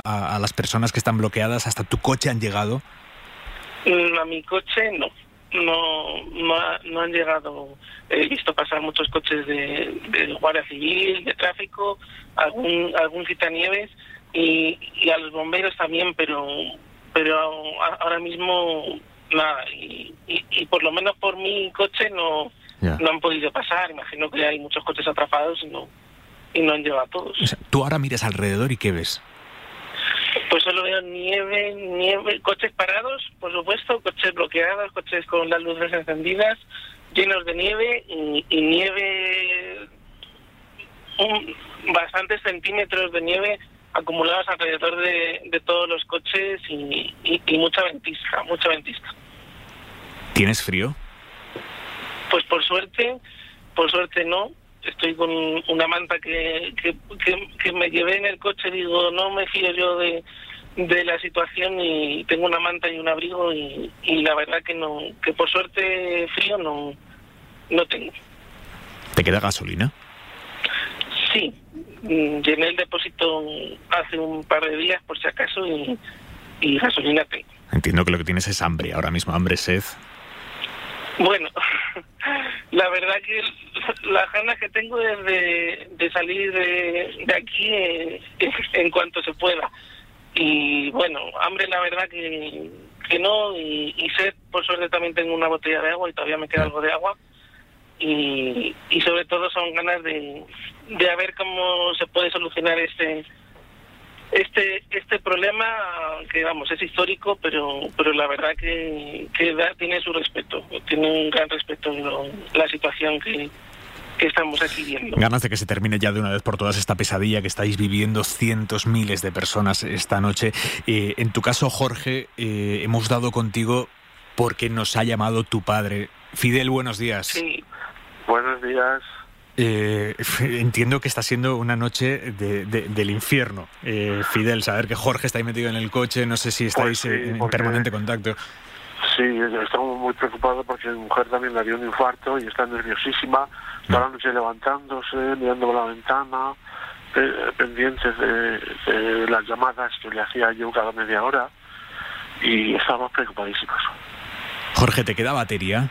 a las personas que están bloqueadas? ¿Hasta tu coche han llegado? A mi coche no han llegado. He visto pasar muchos coches de Guardia Civil, de tráfico, algún quitanieves y a los bomberos también, pero ahora mismo nada. Y por lo menos por mi coche no han podido pasar. Imagino que hay muchos coches atrapados y no han llegado a todos. O sea, tú ahora miras alrededor y ¿qué ves? Pues solo veo nieve, coches parados, por supuesto, coches bloqueados, coches con las luces encendidas, llenos de nieve y nieve, bastantes centímetros de nieve acumulados alrededor de todos los coches y mucha ventisca. ¿Tienes frío? Pues por suerte no. Estoy con una manta que me llevé en el coche. Digo, no me fío yo de la situación y tengo una manta y un abrigo y la verdad que por suerte frío no tengo. ¿Te queda gasolina? Sí, llené el depósito hace un par de días por si acaso y gasolina tengo. Entiendo que lo que tienes es hambre ahora mismo, sed. Bueno, la verdad que las ganas que tengo es de salir de aquí en cuanto se pueda. Y bueno, hambre la verdad que no, y sed, por suerte también tengo una botella de agua y todavía me queda algo de agua. Y sobre todo son ganas de ver cómo se puede solucionar este problema, que vamos, es histórico, pero la verdad que tiene su respeto, tiene un gran respeto la situación que estamos aquí viendo. Ganas de que se termine ya de una vez por todas esta pesadilla que estáis viviendo cientos, miles de personas esta noche. En tu caso, Jorge, hemos dado contigo porque nos ha llamado tu padre. Fidel, buenos días. Sí. Buenos días. Entiendo que está siendo una noche del infierno. Fidel, saber que Jorge está ahí metido en el coche, no sé si estáis en permanente contacto. Sí, estamos muy preocupados porque mi mujer también le dio un infarto y está nerviosísima, toda la noche levantándose, mirando por la ventana, pendientes de las llamadas que le hacía yo cada media hora, y estamos preocupadísimos. Jorge, ¿te queda batería?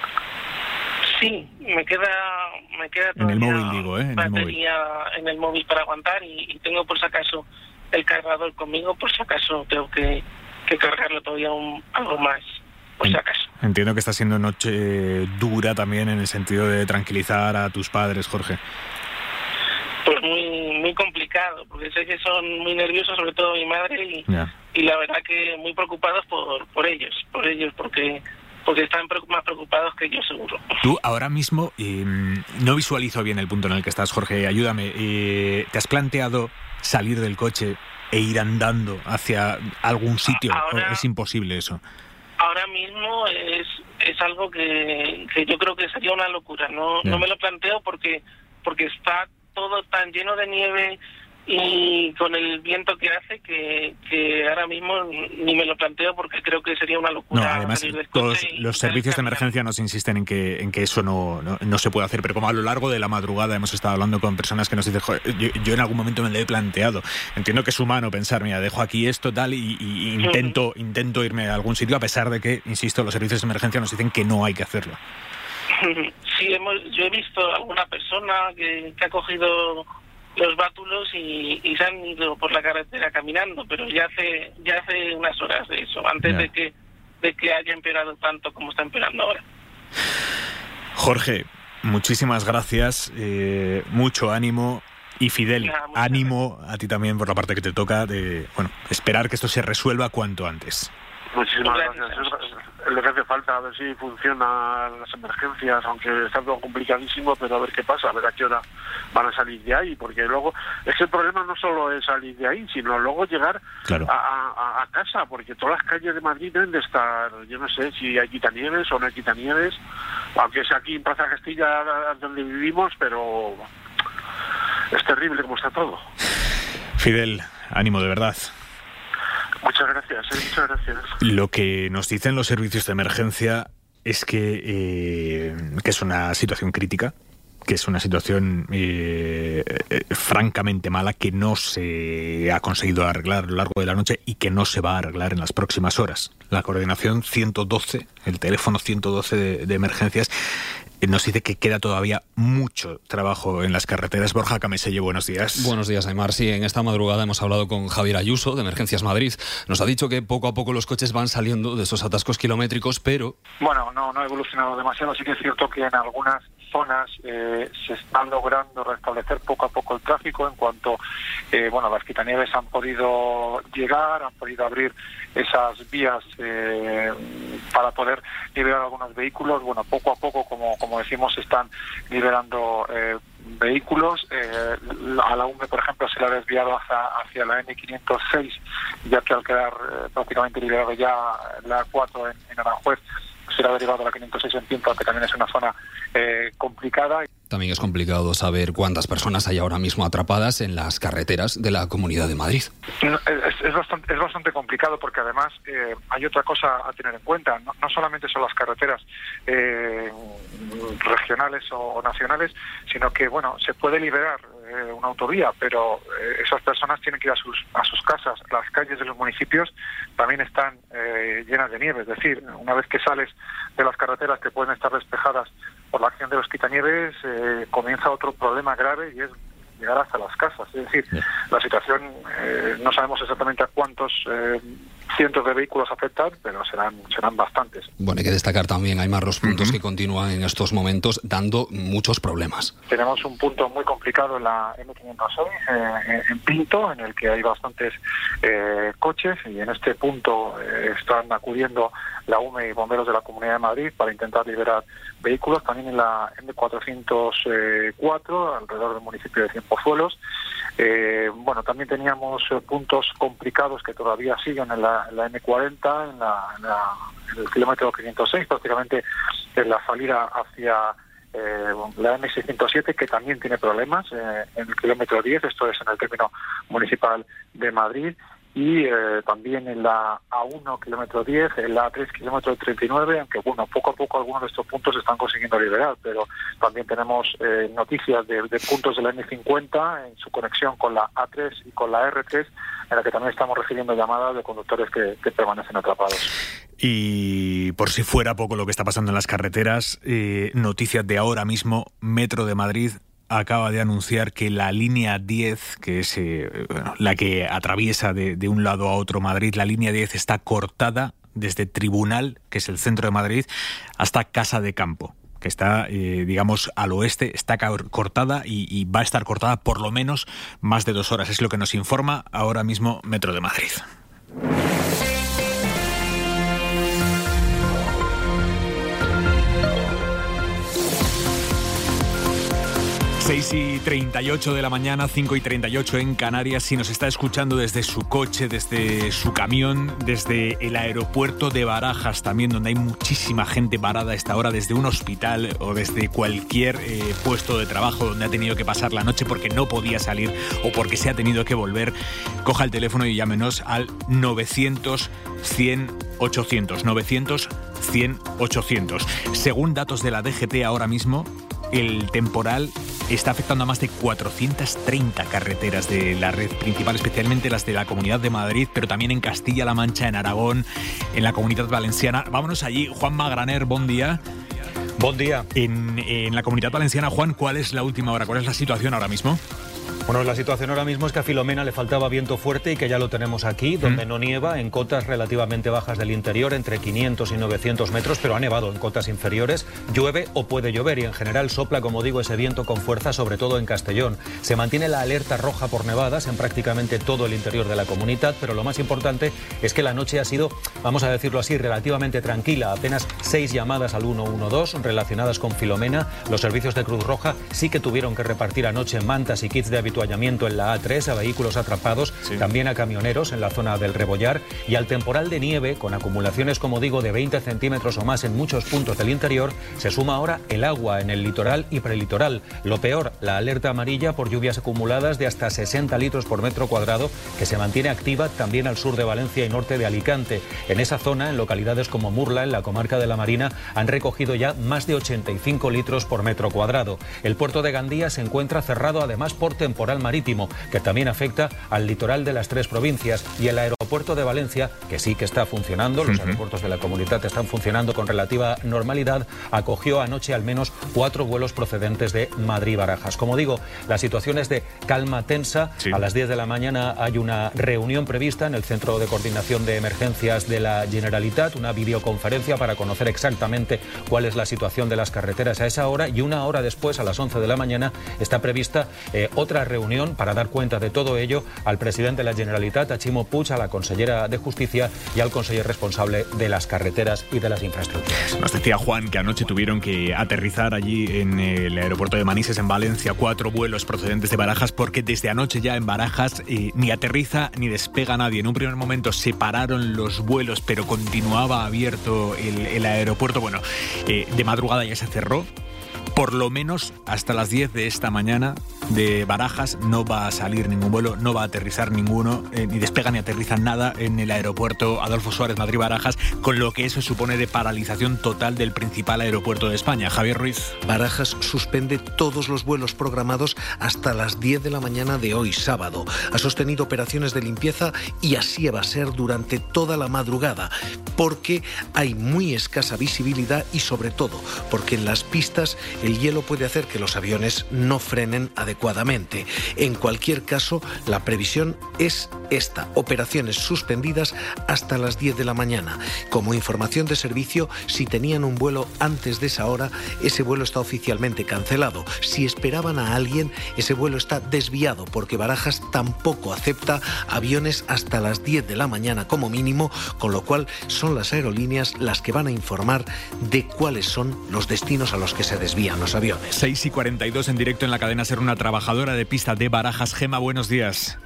Sí, me queda en el móvil, digo, batería en el móvil para aguantar y tengo por si acaso el cargador conmigo, por si acaso tengo que cargarlo todavía algo más, por si acaso. Entiendo que está siendo noche dura también en el sentido de tranquilizar a tus padres, Jorge. Pues muy complicado, porque sé que son muy nerviosos, sobre todo mi madre, y la verdad que muy preocupados por ellos, porque están más preocupados que yo, seguro. Tú ahora mismo, no visualizo bien el punto en el que estás, Jorge, ayúdame. ¿Te has planteado salir del coche e ir andando hacia algún sitio? ¿O es imposible eso? Ahora mismo es algo que yo creo que sería una locura. No me lo planteo porque está todo tan lleno de nieve y con el viento que hace que ahora mismo ni me lo planteo porque creo que sería una locura. No, además todos los servicios de emergencia nos insisten en que eso no se puede hacer, pero como a lo largo de la madrugada hemos estado hablando con personas que nos dicen, joder, yo en algún momento me lo he planteado. Entiendo que es humano pensar, mira, dejo aquí esto tal y intento irme a algún sitio, a pesar de que, insisto, los servicios de emergencia nos dicen que no hay que hacerlo. Sí, yo he visto alguna persona que ha cogido los bátulos y se han ido por la carretera caminando, pero ya hace unas horas de eso, antes de que haya empeorado tanto como está empeorando ahora. Jorge, muchísimas gracias, mucho ánimo, y Fidel, ánimo a ti también por la parte que te toca de esperar que esto se resuelva cuanto antes. Muchísimas gracias. Es lo que hace falta, a ver si funcionan las emergencias, aunque está todo complicadísimo, pero a ver qué pasa, a ver a qué hora van a salir de ahí, porque luego es que el problema no solo es salir de ahí, sino luego llegar a casa, porque todas las calles de Madrid deben de estar, yo no sé si hay quitanieves o no hay quitanieves, aunque es aquí en Plaza Castilla donde vivimos, pero es terrible como está todo. Fidel, ánimo de verdad. Muchas gracias, muchas gracias. Lo que nos dicen los servicios de emergencia es que es una situación crítica, que es una situación francamente mala, que no se ha conseguido arreglar a lo largo de la noche y que no se va a arreglar en las próximas horas. La coordinación 112, el teléfono 112 de emergencias, nos dice que queda todavía mucho trabajo en las carreteras. Borja Cameselle, buenos días. Buenos días, Aimar. Sí, en esta madrugada hemos hablado con Javier Ayuso, de Emergencias Madrid. Nos ha dicho que poco a poco los coches van saliendo de esos atascos kilométricos, pero... Bueno, no ha evolucionado demasiado. Sí que es cierto que en algunas zonas se está logrando restablecer poco a poco el tráfico en cuanto, las quitanieves han podido llegar, han podido abrir esas vías para poder liberar algunos vehículos. Bueno, poco a poco, como decimos, se están liberando vehículos. A la UME, por ejemplo, se le ha desviado hacia la N506, ya que al quedar prácticamente liberado ya la A4 en Aranjuez, se le ha derivado a la 506 en Pinto, que también es una zona complicada. También es complicado saber cuántas personas hay ahora mismo atrapadas en las carreteras de la Comunidad de Madrid. Es bastante complicado porque además hay otra cosa a tener en cuenta. No solamente son las carreteras regionales o nacionales, sino que se puede liberar una autovía, pero esas personas tienen que ir a sus casas. Las calles de los municipios también están llenas de nieve, es decir, una vez que sales de las carreteras que pueden estar despejadas por la acción de los quitanieves, comienza otro problema grave, y es llegar hasta las casas. Es decir, la situación, no sabemos exactamente a cuántos cientos de vehículos afectan, pero serán bastantes. Bueno, hay que destacar también, hay más los puntos que continúan en estos momentos dando muchos problemas. Tenemos un punto muy complicado en la M506, en Pinto, en el que hay bastantes coches, y en este punto están acudiendo la UME y bomberos de la Comunidad de Madrid para intentar liberar vehículos. También en la M404, alrededor del municipio de Cienpozuelos. También teníamos puntos complicados que todavía siguen en la M40, en el kilómetro 506, prácticamente en la salida hacia la M607, que también tiene problemas en el kilómetro 10, esto es en el término municipal de Madrid. Y también en la A1, kilómetro 10, en la A3, kilómetro 39, aunque poco a poco algunos de estos puntos se están consiguiendo liberar, pero también tenemos noticias de puntos de la M50 en su conexión con la A3 y con la R3, en la que también estamos recibiendo llamadas de conductores que permanecen atrapados. Y por si fuera poco lo que está pasando en las carreteras, noticias de ahora mismo: Metro de Madrid acaba de anunciar que la línea 10, que es la que atraviesa de un lado a otro Madrid, la línea 10 está cortada desde Tribunal, que es el centro de Madrid, hasta Casa de Campo, que está, al oeste, está cortada y va a estar cortada por lo menos más de 2 horas. Es lo que nos informa ahora mismo Metro de Madrid. 6:38 de la mañana, 5:38 en Canarias. Si nos está escuchando desde su coche, desde su camión, desde el aeropuerto de Barajas también, donde hay muchísima gente parada a esta hora, desde un hospital o desde cualquier puesto de trabajo donde ha tenido que pasar la noche porque no podía salir o porque se ha tenido que volver, coja el teléfono y llámenos al 900 100 800, 900 100 800. Según datos de la DGT ahora mismo, el temporal está afectando a más de 430 carreteras de la red principal, especialmente las de la Comunidad de Madrid, pero también en Castilla-La Mancha, en Aragón, en la Comunidad Valenciana. Vámonos allí. Juan Magraner, buen día. Buen día. En la Comunidad Valenciana, Juan, ¿cuál es la última hora? ¿Cuál es la situación ahora mismo? Bueno, la situación ahora mismo es que a Filomena le faltaba viento fuerte y que ya lo tenemos aquí, donde no nieva, en cotas relativamente bajas del interior, entre 500 y 900 metros, pero ha nevado en cotas inferiores. Llueve o puede llover y en general sopla, como digo, ese viento con fuerza, sobre todo en Castellón. Se mantiene la alerta roja por nevadas en prácticamente todo el interior de la comunidad, pero lo más importante es que la noche ha sido, vamos a decirlo así, relativamente tranquila. Apenas 6 llamadas al 112 relacionadas con Filomena. Los servicios de Cruz Roja sí que tuvieron que repartir anoche mantas y kits de habitación avituallamiento en la A3 a vehículos atrapados, también a camioneros en la zona del Rebollar, y al temporal de nieve, con acumulaciones, como digo, de 20 centímetros o más en muchos puntos del interior, se suma ahora el agua en el litoral y prelitoral. Lo peor, la alerta amarilla por lluvias acumuladas de hasta 60 litros por metro cuadrado, que se mantiene activa también al sur de Valencia y norte de Alicante. En esa zona, en localidades como Murla, en la comarca de la Marina, han recogido ya más de 85 litros por metro cuadrado. El puerto de Gandía se encuentra cerrado además por temporal marítimo, que también afecta al litoral de las tres provincias, y el aeropuerto de Valencia, que sí que está funcionando, los aeropuertos de la comunidad están funcionando con relativa normalidad, acogió anoche al menos 4 vuelos procedentes de Madrid-Barajas. Como digo, la situación es de calma tensa. A las 10 de la mañana hay una reunión prevista en el Centro de Coordinación de Emergencias de la Generalitat, una videoconferencia para conocer exactamente cuál es la situación de las carreteras a esa hora, y una hora después, a las 11 de la mañana, está prevista otra reunión para dar cuenta de todo ello al presidente de la Generalitat, a Ximo Puig, a la consellera de Justicia y al conseller responsable de las carreteras y de las infraestructuras. Nos decía Juan que anoche tuvieron que aterrizar allí en el aeropuerto de Manises, en Valencia, 4 vuelos procedentes de Barajas, porque desde anoche ya en Barajas ni aterriza ni despega nadie. En un primer momento se pararon los vuelos, pero continuaba abierto el aeropuerto. Bueno, de madrugada ya se cerró. Por lo menos hasta las 10 de esta mañana de Barajas no va a salir ningún vuelo, no va a aterrizar ninguno, ni despega ni aterriza nada en el aeropuerto Adolfo Suárez Madrid-Barajas, con lo que eso supone de paralización total del principal aeropuerto de España. Javier Ruiz. Barajas suspende todos los vuelos programados hasta las 10 de la mañana de hoy, sábado. Ha sostenido operaciones de limpieza y así va a ser durante toda la madrugada, porque hay muy escasa visibilidad y sobre todo porque en las pistas el hielo puede hacer que los aviones no frenen adecuadamente. En cualquier caso, la previsión es esta: operaciones suspendidas hasta las 10 de la mañana. Como información de servicio, si tenían un vuelo antes de esa hora, ese vuelo está oficialmente cancelado. Si esperaban a alguien, ese vuelo está desviado, porque Barajas tampoco acepta aviones hasta las 10 de la mañana como mínimo, con lo cual son las aerolíneas las que van a informar de cuáles son los destinos a los que se desvían los aviones. 6:42 en directo en la cadena SER, una trabajadora de pista de Barajas. Gema, buenos días.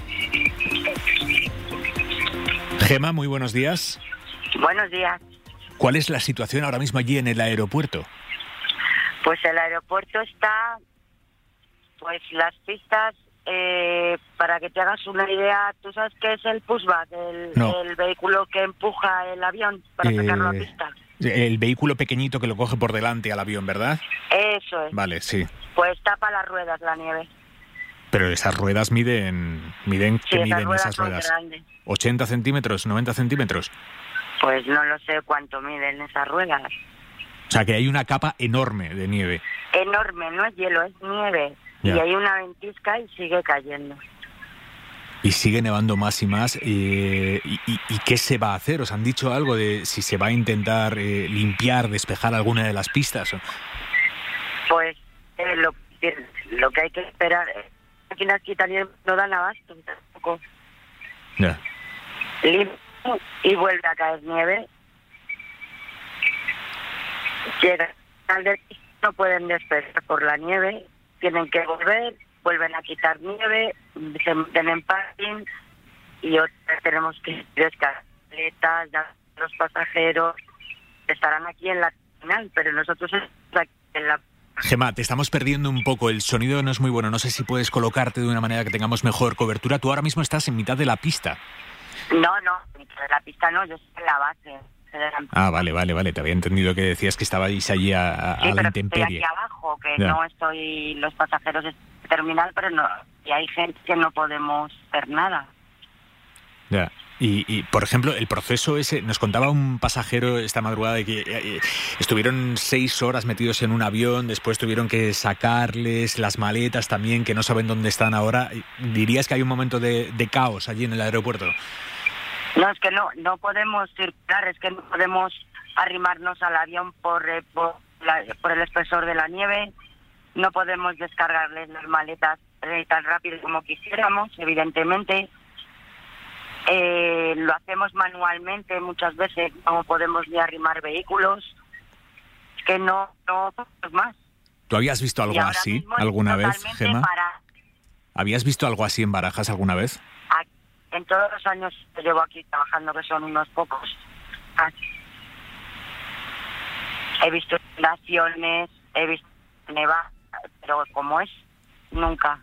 Gema, muy buenos días. Buenos días. ¿Cuál es la situación ahora mismo allí en el aeropuerto? Pues el aeropuerto está, pues las pistas, para que te hagas una idea, ¿tú sabes qué es el pushback? El vehículo que empuja el avión para sacarlo a pista. El vehículo pequeñito que lo coge por delante al avión, ¿verdad? Eso es. Vale, sí. Pues tapa las ruedas la nieve. Pero esas ruedas miden ¿qué miden esas ruedas? Grandes. ¿80 centímetros, 90 centímetros? Pues no lo sé cuánto miden esas ruedas. O sea, que hay una capa enorme de nieve. Enorme, no es hielo, es nieve. Ya. Y hay una ventisca y sigue cayendo. Y sigue nevando más y más. ¿Y qué se va a hacer? ¿Os han dicho algo de si se va a intentar limpiar, despejar alguna de las pistas? Pues lo que hay que esperar, máquinas que también no dan abasto tampoco. Ya. Y vuelve a caer nieve. Llega al destino, no pueden despejar por la nieve, tienen que volver, vuelven a quitar nieve, se meten en parking y otra tenemos que descargar los pasajeros estarán aquí en la terminal, pero nosotros aquí en la... Gema, te estamos perdiendo un poco, el sonido no es muy bueno, no sé si puedes colocarte de una manera que tengamos mejor cobertura. Tú ahora mismo estás en mitad de la pista. No, en mitad de la pista no, yo estoy en la base. Ah, vale, te había entendido que decías que estabais allí a la intemperie. Estoy aquí abajo, que ya. No estoy los pasajeros en terminal, pero no, y hay gente que no podemos hacer nada. Ya. Y, por ejemplo, el proceso ese, nos contaba un pasajero esta madrugada de que estuvieron 6 horas metidos en un avión, después tuvieron que sacarles las maletas también, que no saben dónde están ahora. ¿Dirías que hay un momento de caos allí en el aeropuerto? No, es que no podemos circular, es que no podemos arrimarnos al avión por el espesor de la nieve, no podemos descargarles las maletas tan rápido como quisiéramos, evidentemente. Lo hacemos manualmente muchas veces, no podemos ni arrimar vehículos, es que no podemos más. ¿Tú habías visto algo así alguna vez, Gema? ¿Habías visto algo así en Barajas alguna vez? En todos los años que llevo aquí trabajando, que son unos pocos, he visto inundaciones, he visto nevar, pero como es, nunca.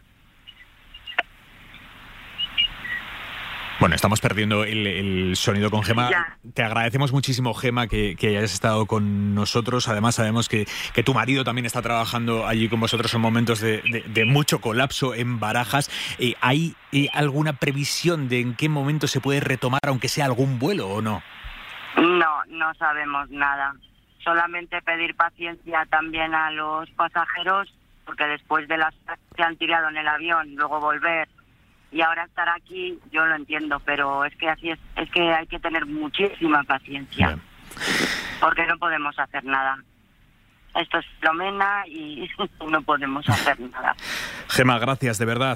Bueno, estamos perdiendo el sonido con Gema. Ya. Te agradecemos muchísimo, Gema, que hayas estado con nosotros. Además, sabemos que tu marido también está trabajando allí con vosotros en momentos de mucho colapso en Barajas. ¿Hay alguna previsión de en qué momento se puede retomar, aunque sea algún vuelo o no? No sabemos nada. Solamente pedir paciencia también a los pasajeros, porque después de las que se han tirado en el avión, luego volver y ahora estar aquí, yo lo entiendo, pero es que así es que hay que tener muchísima paciencia. Bien. Porque no podemos hacer nada. Esto es Filomena y no podemos hacer nada. Gema, gracias, de verdad.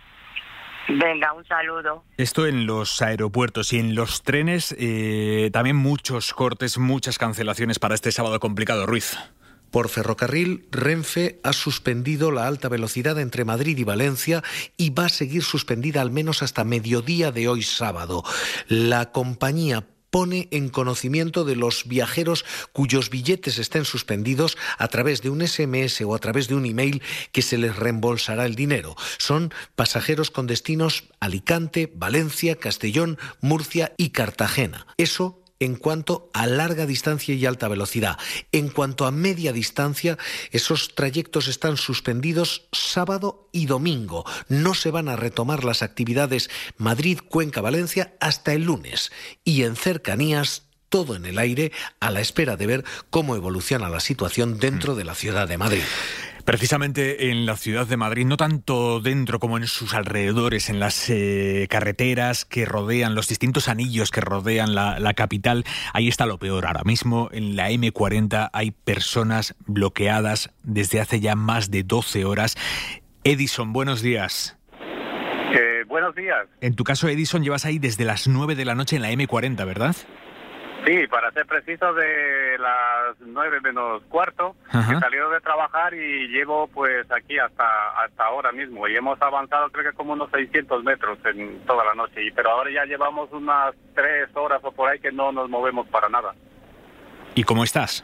Venga, un saludo. Esto en los aeropuertos y en los trenes, también muchos cortes, muchas cancelaciones para este sábado complicado, Ruiz. Por ferrocarril, Renfe ha suspendido la alta velocidad entre Madrid y Valencia y va a seguir suspendida al menos hasta mediodía de hoy sábado. La compañía pone en conocimiento de los viajeros cuyos billetes estén suspendidos a través de un SMS o a través de un email que se les reembolsará el dinero. Son pasajeros con destinos Alicante, Valencia, Castellón, Murcia y Cartagena. Eso en cuanto a larga distancia y alta velocidad. En cuanto a media distancia, esos trayectos están suspendidos sábado y domingo. No se van a retomar las actividades Madrid-Cuenca-Valencia hasta el lunes. Y en cercanías, todo en el aire, a la espera de ver cómo evoluciona la situación dentro de la ciudad de Madrid. Precisamente en la ciudad de Madrid, no tanto dentro como en sus alrededores, en las carreteras que rodean, los distintos anillos que rodean la capital, ahí está lo peor. Ahora mismo en la M40 hay personas bloqueadas desde hace ya más de 12 horas. Edison, buenos días. Buenos días. En tu caso, Edison, llevas ahí desde las 9 de la noche en la M40, ¿verdad? Sí, para ser preciso, de las 9 menos cuarto, he salido de trabajar y llevo pues aquí hasta ahora mismo. Y hemos avanzado creo que como unos 600 metros en toda la noche. Pero ahora ya llevamos unas 3 horas o por ahí que no nos movemos para nada. ¿Y cómo estás?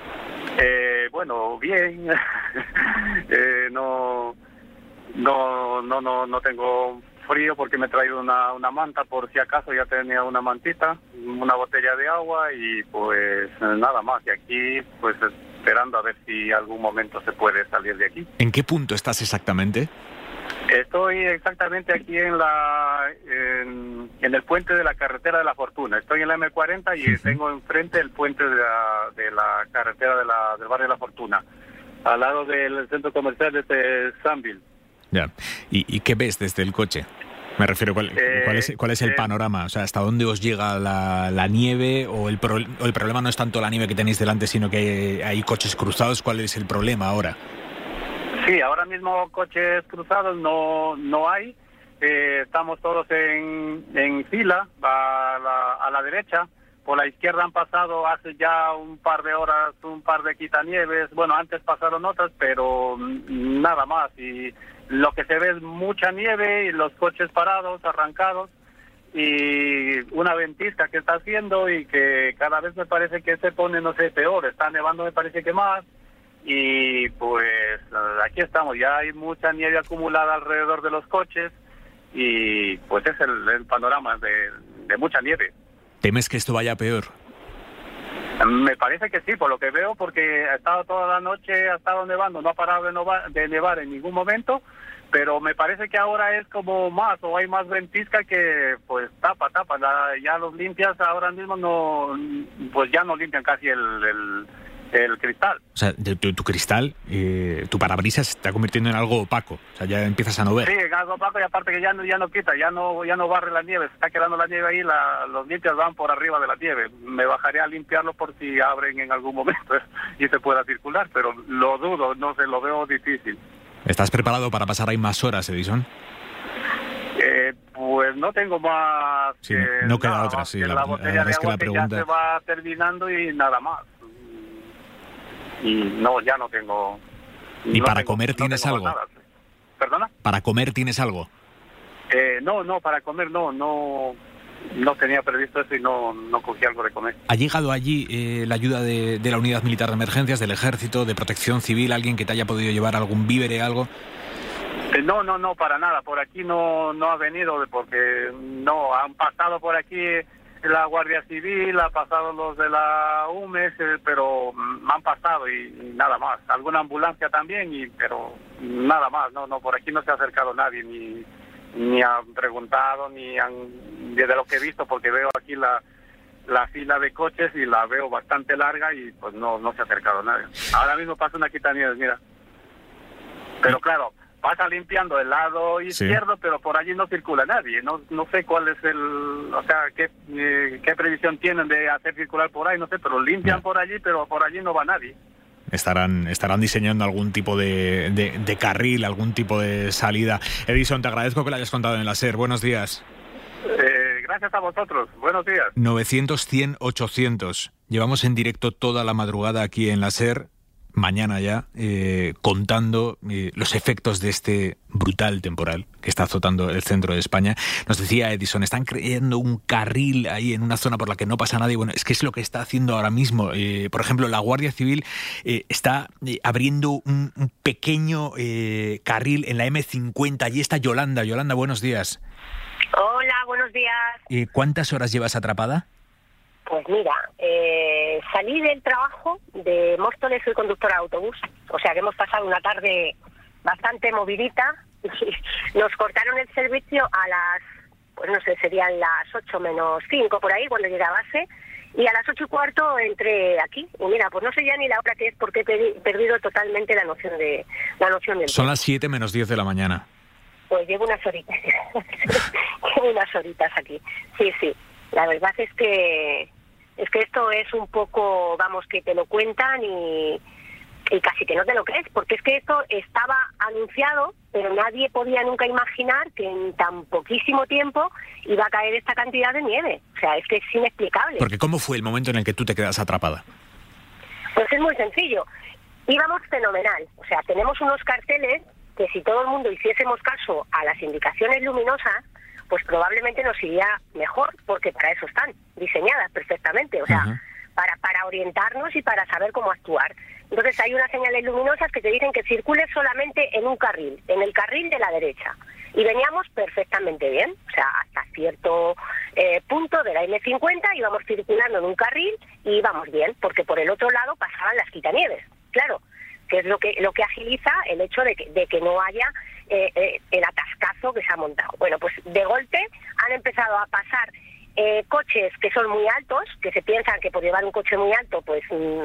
Bueno, bien. No tengo frío porque me he traído una manta por si acaso. Ya tenía una mantita, una botella de agua y pues nada más. Y aquí pues esperando a ver si algún momento se puede salir de aquí. ¿En qué punto estás exactamente? Estoy exactamente aquí en el puente de la carretera de la Fortuna. Estoy en la M40 y tengo enfrente el puente de la carretera del barrio de la Fortuna, al lado del centro comercial de Sanville. Ya. ¿Y qué ves desde el coche? Me refiero, ¿cuál es el panorama? O sea, ¿hasta dónde os llega la nieve? ¿O el problema no es tanto la nieve que tenéis delante, sino que hay coches cruzados? ¿Cuál es el problema ahora? Sí, ahora mismo coches cruzados no hay. Estamos todos en fila a la derecha. Por la izquierda han pasado hace ya un par de horas un par de quitanieves. Bueno, antes pasaron otras, pero nada más. Y lo que se ve es mucha nieve y los coches parados, arrancados. Y una ventisca que está haciendo y que cada vez me parece que se pone, no sé, peor. Está nevando, me parece que más. Y pues aquí estamos. Ya hay mucha nieve acumulada alrededor de los coches. Y pues es el panorama de mucha nieve. ¿Temes que esto vaya peor? Me parece que sí, por lo que veo, porque ha estado toda la noche, ha estado nevando, no ha parado de nevar en ningún momento, pero me parece que ahora es como más, o hay más ventisca que pues tapa, ya los limpias ahora mismo, pues ya no limpian casi el cristal. O sea, tu cristal, tu parabrisas se está convirtiendo en algo opaco, o sea, ya empiezas a no ver. Sí, en algo opaco, y aparte que ya no quita, ya no barre la nieve, se está quedando la nieve ahí, los limpias van por arriba de la nieve. Me bajaré a limpiarlo por si abren en algún momento y se pueda circular, pero lo dudo, no sé, lo veo difícil. ¿Estás preparado para pasar ahí más horas, Edison? Pues no tengo más. Sí, no queda otra, sí. La botella de agua que ya se va terminando y nada más. Y no, ya no tengo. ¿Y para comer tienes algo? Nada. ¿Perdona? ¿Para comer tienes algo? No, para comer no tenía previsto eso y no cogí algo de comer. ¿Ha llegado allí la ayuda de la Unidad Militar de Emergencias, del Ejército, de Protección Civil, alguien que te haya podido llevar algún vívere, algo? No, para nada. Por aquí no ha venido, porque no, han pasado por aquí la Guardia Civil, ha pasado los de la UMES, pero han pasado y nada más. Alguna ambulancia también, pero nada más. No, por aquí no se ha acercado nadie, ni han preguntado, desde lo que he visto, porque veo aquí la fila de coches y la veo bastante larga y pues no se ha acercado nadie. Ahora mismo pasa una quitanieves, mira. Pero claro, pasa limpiando el lado izquierdo, sí, pero por allí no circula nadie. No sé cuál es qué previsión tienen de hacer circular por ahí, no sé, pero limpian por allí, pero por allí no va nadie. Estarán diseñando algún tipo de carril, algún tipo de salida. Edison, te agradezco que lo hayas contado en la SER. Buenos días. Gracias a vosotros. Buenos días. 900-100-800. Llevamos en directo toda la madrugada aquí en la SER, mañana ya, contando los efectos de este brutal temporal que está azotando el centro de España. Nos decía Edison, están creando un carril ahí en una zona por la que no pasa nadie. Bueno, es que es lo que está haciendo ahora mismo. Por ejemplo, la Guardia Civil está abriendo un pequeño carril en la M50. Allí está Yolanda. Yolanda, buenos días. Hola, buenos días. ¿Cuántas horas llevas atrapada? Pues mira, salí del trabajo de Móstoles, soy conductora de autobús, o sea que hemos pasado una tarde bastante movidita. Nos cortaron el servicio a las, pues no sé, serían las 8 menos 5 por ahí cuando llegué a base, y a las 8:15 entré aquí. Y mira, pues no sé ya ni la hora que es porque he perdido totalmente la noción del tiempo. Son las 7 menos 10 de la mañana. Pues llevo unas horitas, llevo unas horitas aquí. Sí, la verdad es que esto es un poco, vamos, que te lo cuentan y casi que no te lo crees, porque es que esto estaba anunciado, pero nadie podía nunca imaginar que en tan poquísimo tiempo iba a caer esta cantidad de nieve. O sea, es que es inexplicable. Porque ¿cómo fue el momento en el que tú te quedas atrapada? Pues es muy sencillo. Íbamos fenomenal. O sea, tenemos unos carteles que si todo el mundo hiciésemos caso a las indicaciones luminosas, pues probablemente nos iría mejor, porque para eso están diseñadas perfectamente, o sea, para orientarnos y para saber cómo actuar. Entonces hay unas señales luminosas que te dicen que circules solamente en un carril, en el carril de la derecha. Y veníamos perfectamente bien, o sea, hasta cierto punto de la M50 íbamos circulando en un carril y íbamos bien, porque por el otro lado pasaban las quitanieves, claro, que es lo que agiliza el hecho de que no haya el atascazo que se ha montado. Bueno, pues de golpe han empezado a pasar coches que son muy altos, que se piensan que por llevar un coche muy alto pues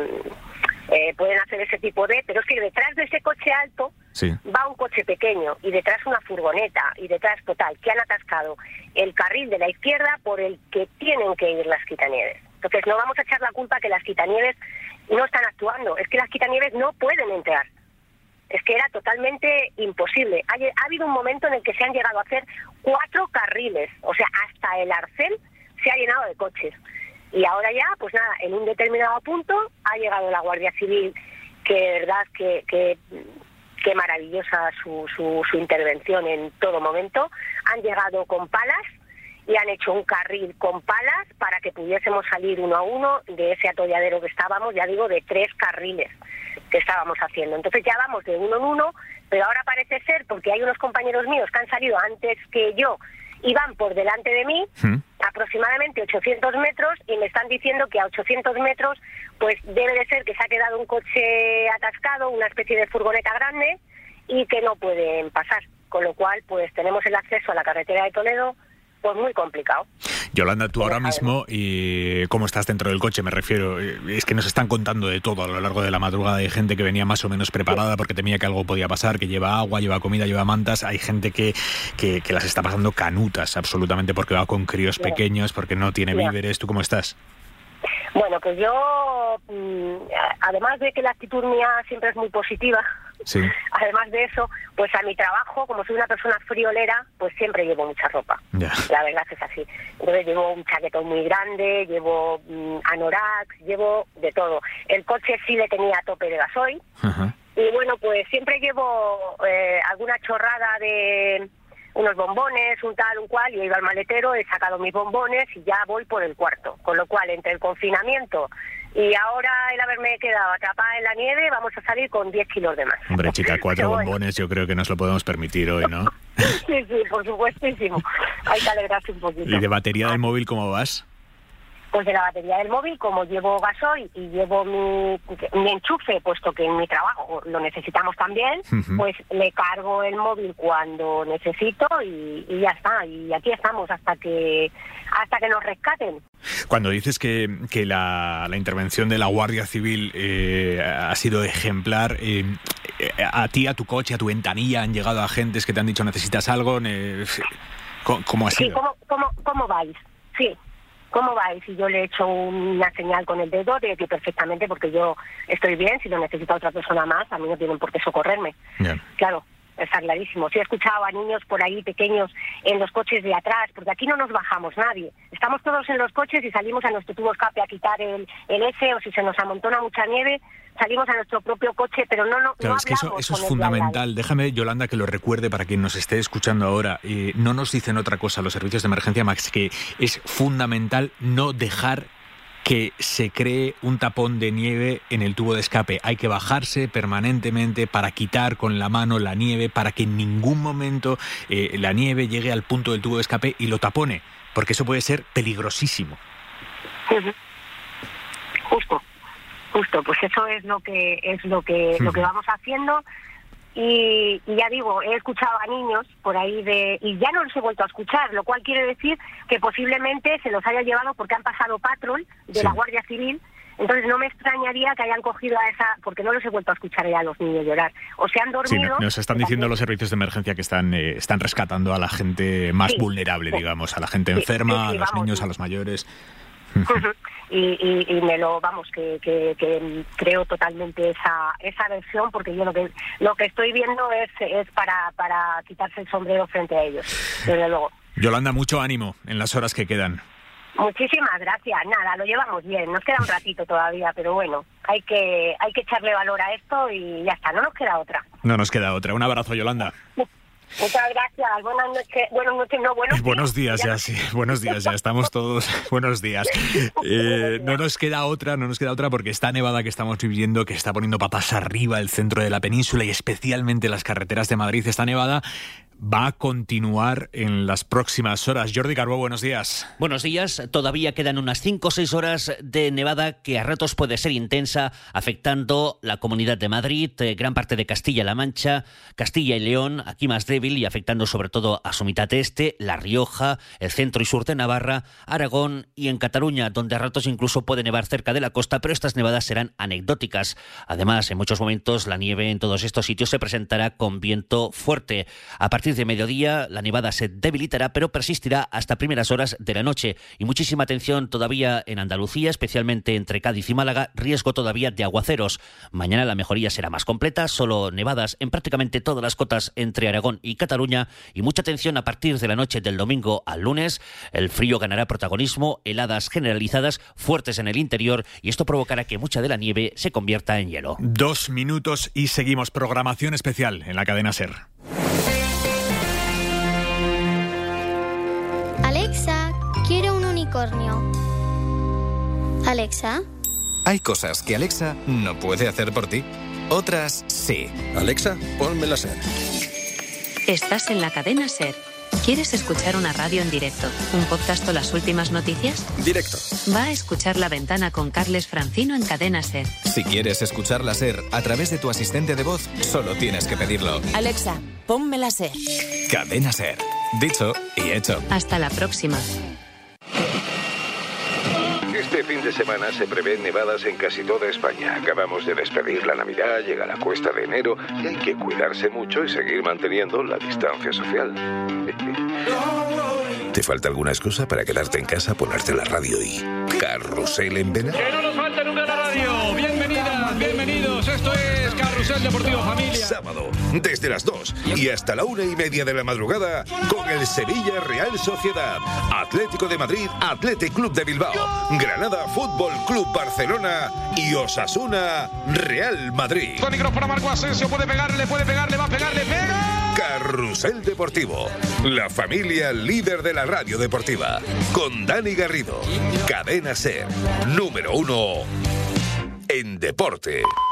pueden hacer ese tipo pero es que detrás de ese coche alto va un coche pequeño y detrás una furgoneta y detrás total, que han atascado el carril de la izquierda por el que tienen que ir las quitanieves. Entonces no vamos a echar la culpa que las quitanieves no están actuando, es que las quitanieves no pueden entrar. Es que era totalmente imposible. Ha habido un momento en el que se han llegado a hacer 4 carriles, o sea, hasta el arcén se ha llenado de coches. Y ahora ya, pues nada, en un determinado punto ha llegado la Guardia Civil, que de verdad que maravillosa su intervención en todo momento. Han llegado con palas y han hecho un carril con palas para que pudiésemos salir uno a uno de ese atolladero que estábamos, ya digo, de 3 carriles que estábamos haciendo. Entonces ya vamos de uno en uno, pero ahora parece ser, porque hay unos compañeros míos que han salido antes que yo y van por delante de mí, aproximadamente 800 metros, y me están diciendo que a 800 metros pues debe de ser que se ha quedado un coche atascado, una especie de furgoneta grande, y que no pueden pasar. Con lo cual, pues tenemos el acceso a la carretera de Toledo pues muy complicado. Yolanda, tú ahora mismo, y ¿cómo estás dentro del coche? Me refiero, es que nos están contando de todo a lo largo de la madrugada. Hay gente que venía más o menos preparada porque temía que algo podía pasar, que lleva agua, lleva comida, lleva mantas. Hay gente que las está pasando canutas absolutamente porque va con críos pequeños, porque no tiene víveres. ¿Tú cómo estás? Bueno, pues yo, además de que la actitud mía siempre es muy positiva, además de eso, pues a mi trabajo, como soy una persona friolera, pues siempre llevo mucha ropa. La verdad que es así. Entonces llevo un chaquetón muy grande, llevo anoraks, llevo de todo. El coche sí le tenía a tope de gasoil, Y bueno, pues siempre llevo alguna chorrada de unos bombones, un tal, un cual, y he ido al maletero, he sacado mis bombones y ya voy por el cuarto. Con lo cual, entre el confinamiento y ahora el haberme quedado atrapada en la nieve, vamos a salir con 10 kilos de más. Hombre, chica, 4 bombones yo creo que nos lo podemos permitir hoy, ¿no? Sí, por supuestísimo. Hay que alegrarse un poquito. ¿Y de batería del móvil cómo vas? Pues de la batería del móvil, como llevo gasoil y llevo mi enchufe, puesto que en mi trabajo lo necesitamos también, pues le cargo el móvil cuando necesito y ya está. Y aquí estamos hasta que nos rescaten. Cuando dices que la intervención de la Guardia Civil ha sido ejemplar, a ti, a tu coche, a tu ventanilla, han llegado agentes que te han dicho necesitas algo, ¿cómo ha sido? Sí, ¿cómo vais? Sí. ¿Cómo vais? Y yo le he hecho una señal con el dedo de que perfectamente, porque yo estoy bien, si lo necesita otra persona más, a mí no tienen por qué socorrerme. Yeah. Claro, está clarísimo. Sí he escuchado a niños por ahí pequeños en los coches de atrás, porque aquí no nos bajamos nadie. Estamos todos en los coches y salimos a nuestro tubo escape a quitar el S, o si se nos amontona mucha nieve, salimos a nuestro propio coche, pero no claro, es que eso es fundamental. Déjame, Yolanda, que lo recuerde para quien nos esté escuchando ahora. No nos dicen otra cosa los servicios de emergencia, Max, que es fundamental no dejar que se cree un tapón de nieve en el tubo de escape. Hay que bajarse permanentemente para quitar con la mano la nieve, para que en ningún momento la nieve llegue al punto del tubo de escape y lo tapone, porque eso puede ser peligrosísimo. Justo, pues eso es lo que vamos haciendo. Y ya digo, he escuchado a niños por ahí y ya no los he vuelto a escuchar, lo cual quiere decir que posiblemente se los haya llevado porque han pasado patrol de la Guardia Civil. Entonces no me extrañaría que hayan cogido a esa, porque no los he vuelto a escuchar ya a los niños llorar. O se han dormido. Sí, nos están diciendo los servicios de emergencia que están rescatando a la gente más vulnerable, digamos, a la gente enferma, a los niños, a los mayores. Y me lo que creo totalmente esa versión, porque yo lo que estoy viendo es para quitarse el sombrero frente a ellos, desde luego. Yolanda, mucho ánimo en las horas que quedan. Muchísimas gracias. Nada, lo llevamos bien, nos queda un ratito todavía, pero bueno, hay que echarle valor a esto y ya está, no nos queda otra. No nos queda otra. Un abrazo, Yolanda. Muchas gracias. Buenas noches. Buenos días ya, sí. Buenos días ya. Estamos todos. Buenos días. No nos queda otra porque esta nevada que estamos viviendo, que está poniendo patas arriba el centro de la península y especialmente las carreteras de Madrid, esta nevada va a continuar en las próximas horas. Jordi Carbó, buenos días. Buenos días. Todavía quedan unas 5 o 6 horas de nevada que a ratos puede ser intensa, afectando la Comunidad de Madrid, gran parte de Castilla-La Mancha, Castilla y León, aquí más débil, y afectando sobre todo a su mitad este, La Rioja, el centro y sur de Navarra, Aragón y en Cataluña, donde a ratos incluso puede nevar cerca de la costa, pero estas nevadas serán anecdóticas. Además, en muchos momentos la nieve en todos estos sitios se presentará con viento fuerte. A partir de mediodía la nevada se debilitará, pero persistirá hasta primeras horas de la noche. Y muchísima atención todavía en Andalucía, especialmente entre Cádiz y Málaga, riesgo todavía de aguaceros. Mañana la mejoría será más completa, solo nevadas en prácticamente todas las cotas entre Aragón y Cataluña, y mucha atención a partir de la noche del domingo al lunes. El frío ganará protagonismo, heladas generalizadas fuertes en el interior, y esto provocará que mucha de la nieve se convierta en hielo. 2 minutos y seguimos. Programación especial en la cadena SER. Alexa, quiero un unicornio. Alexa. Hay cosas que Alexa no puede hacer por ti. Otras sí. Alexa, ponme la SER. Estás en la cadena SER. ¿Quieres escuchar una radio en directo, un podcast o las últimas noticias? Directo. Va a escuchar La Ventana con Carles Francino en cadena SER. Si quieres escuchar la SER a través de tu asistente de voz, solo tienes que pedirlo. Alexa, ponme la SER. Cadena SER. Dicho y hecho. Hasta la próxima. Este fin de semana se prevén nevadas en casi toda España. Acabamos de despedir la Navidad, llega la cuesta de enero y hay que cuidarse mucho y seguir manteniendo la distancia social. ¿Te falta alguna excusa para quedarte en casa, ponerte la radio y carrusel en vena? ¡Que no nos falte nunca la radio! Bienvenidas, bienvenidos, esto es Carrusel Carrusel Deportivo Familia. Sábado, desde las 2 y hasta la 1:30 de la madrugada, con el Sevilla Real Sociedad, Atlético de Madrid, Athletic Club de Bilbao, Granada Fútbol Club Barcelona y Osasuna Real Madrid. Toni Kroos para Marco Asensio, puede pegarle, va a pegarle, pega. Carrusel Deportivo, la familia líder de la radio deportiva, con Dani Garrido, Cadena SER, número 1 en deporte.